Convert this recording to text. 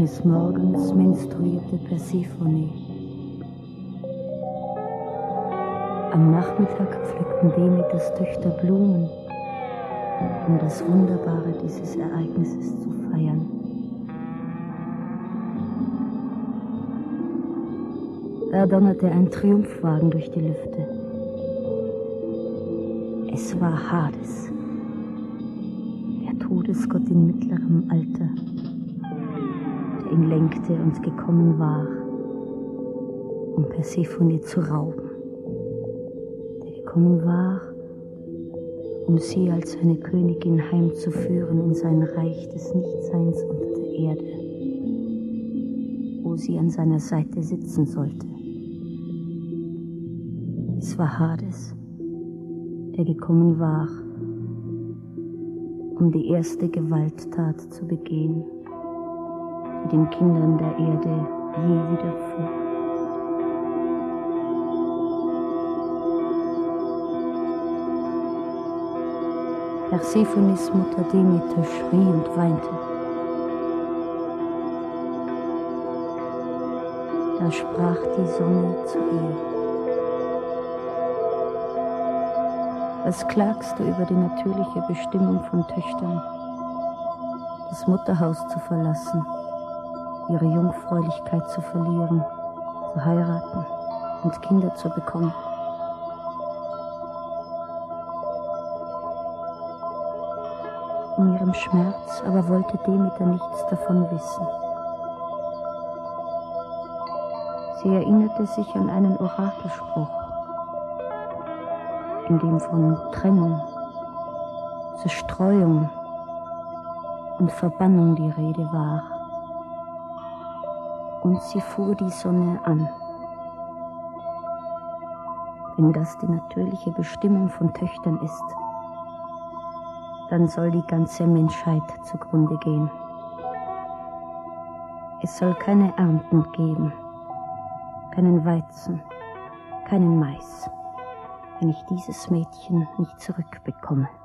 Eines Morgens menstruierte Persephone. Am Nachmittag pflückten Demeters Töchter Blumen, um das Wunderbare dieses Ereignisses zu feiern. Da donnerte ein Triumphwagen durch die Lüfte. Es war Hades, der Todesgott in mittlerem Alter, der ihn lenkte und gekommen war, um Persephone zu rauben. Der gekommen war, um sie als seine Königin heimzuführen in sein Reich des Nichtseins unter der Erde, wo sie an seiner Seite sitzen sollte. Es war Hades, der gekommen war, um die erste Gewalttat zu begehen, die den Kindern der Erde je widerfuhr. Persephones Mutter Demeter schrie und weinte. Da sprach die Sonne zu ihr: Was klagst du über die natürliche Bestimmung von Töchtern, das Mutterhaus zu verlassen, ihre Jungfräulichkeit zu verlieren, zu heiraten und Kinder zu bekommen? In ihrem Schmerz aber wollte Demeter nichts davon wissen. Sie erinnerte sich an einen Orakelspruch, in dem von Trennung, Zerstreuung und Verbannung die Rede war. Und sie fuhr die Sonne an. Wenn das die natürliche Bestimmung von Töchtern ist, dann soll die ganze Menschheit zugrunde gehen. Es soll keine Ernten geben, keinen Weizen, keinen Mais, wenn ich dieses Mädchen nicht zurückbekomme.